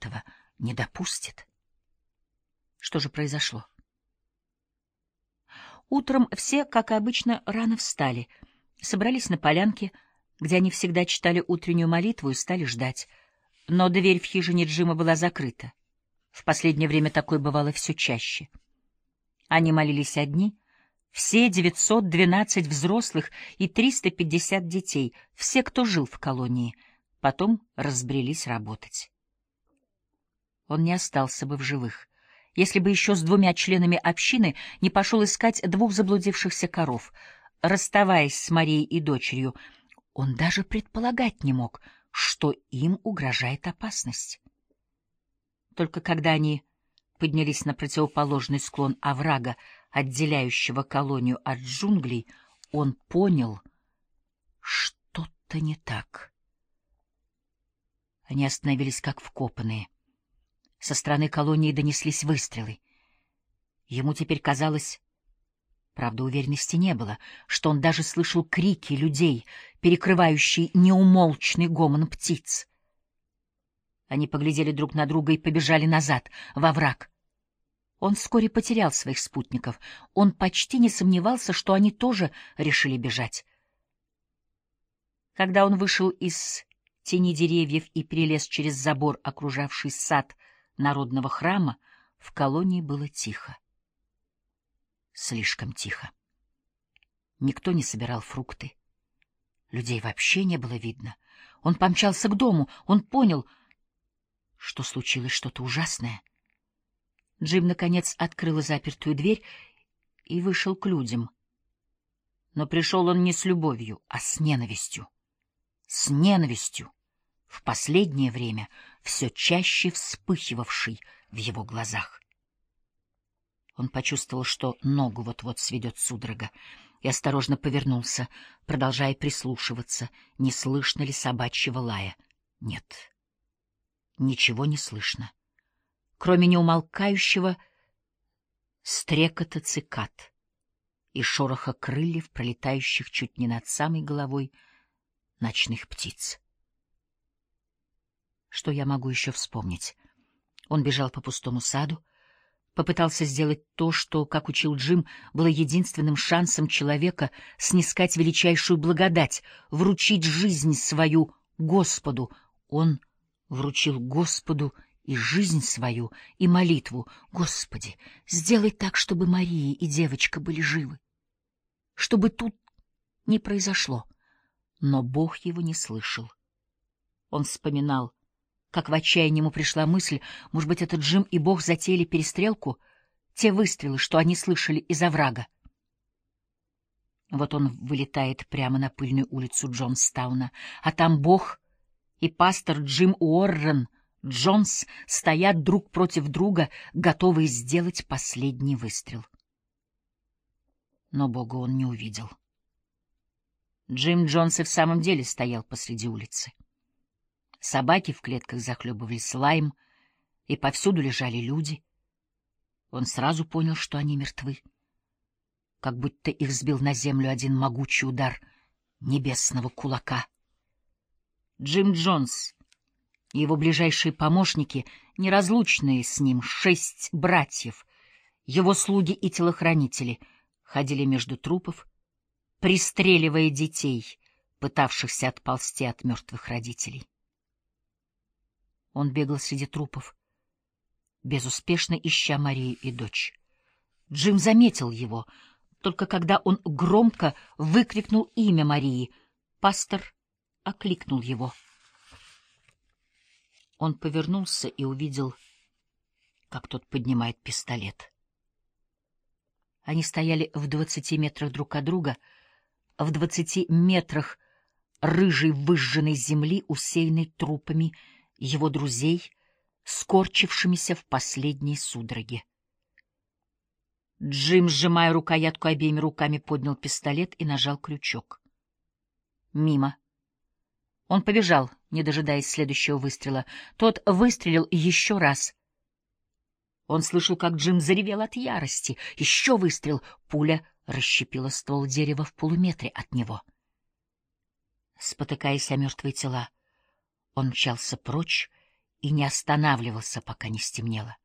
этого не допустит. Что же произошло? Утром все, как и обычно, рано встали, собрались на полянке, где они всегда читали утреннюю молитву, и стали ждать. Но дверь в хижине Джима была закрыта. В последнее время такое бывало все чаще. Они молились одни, все 912 взрослых и 350 детей, все, кто жил в колонии, потом разбрелись работать. Он не остался бы в живых, если бы еще с 2 членами общины не пошел искать 2 заблудившихся коров. Расставаясь с Марией и дочерью, он даже предполагать не мог, что им угрожает опасность. Только когда они поднялись на противоположный склон оврага, отделяющего колонию от джунглей, он понял, что-то не так. Они остановились как вкопанные. Со стороны колонии донеслись выстрелы. Ему теперь казалось, правда, уверенности не было, что он даже слышал крики людей, перекрывающие неумолчный гомон птиц. Они поглядели друг на друга и побежали назад, во враг. Он вскоре потерял своих спутников. Он почти не сомневался, что они тоже решили бежать. Когда он вышел из тени деревьев и перелез через забор, окружавший сад народного храма, в колонии было тихо. Слишком тихо. Никто не собирал фрукты. Людей вообще не было видно. Он помчался к дому. Он понял, что случилось что-то ужасное. Джим, наконец, открыл запертую дверь и вышел к людям. Но пришел он не с любовью, а с ненавистью. С ненавистью, в последнее время все чаще вспыхивавшей в его глазах. Он почувствовал, что ногу вот-вот сведет судорога, и осторожно повернулся, продолжая прислушиваться, не слышно ли собачьего лая. Нет, ничего не слышно, кроме неумолкающего стрекота цикад и шороха крыльев, пролетающих чуть не над самой головой ночных птиц. Что я могу еще вспомнить? Он бежал по пустому саду, попытался сделать то, что, как учил Джим, было единственным шансом человека снискать величайшую благодать, вручить жизнь свою Господу. Он вручил Господу и жизнь свою, и молитву: «Господи, сделай так, чтобы Мария и девочка были живы, чтобы тут не произошло». Но Бог его не слышал. Он вспоминал, как в отчаянии ему пришла мысль, может быть, это Джим и Бог затеяли перестрелку, те выстрелы, что они слышали из оврага. Вот он вылетает прямо на пыльную улицу Джонстауна, а там Бог и пастор Джим Уоррен Джонс стоят друг против друга, готовые сделать последний выстрел. Но Бога он не увидел. Джим Джонс и в самом деле стоял посреди улицы. Собаки в клетках захлебывались лаем, и повсюду лежали люди. Он сразу понял, что они мертвы, как будто их сбил на землю один могучий удар небесного кулака. Джим Джонс и его ближайшие помощники, неразлучные с ним 6 братьев, его слуги и телохранители, ходили между трупов, пристреливая детей, пытавшихся отползти от мертвых родителей. Он бегал среди трупов, безуспешно ища Марию и дочь. Джим заметил его, только когда он громко выкрикнул имя Марии. Пастор окликнул его. Он повернулся и увидел, как тот поднимает пистолет. Они стояли в 20 метрах друг от друга, в 20 метрах рыжей выжженной земли, усеянной трупами его друзей, скорчившимися в последней судороге. Джим, сжимая рукоятку обеими руками, поднял пистолет и нажал крючок. Мимо. Он побежал, не дожидаясь следующего выстрела. Тот выстрелил еще раз. Он слышал, как Джим заревел от ярости. Еще выстрел. Пуля расщепила ствол дерева в полуметре от него. Спотыкаясь о мертвые тела, он мчался прочь и не останавливался, пока не стемнело.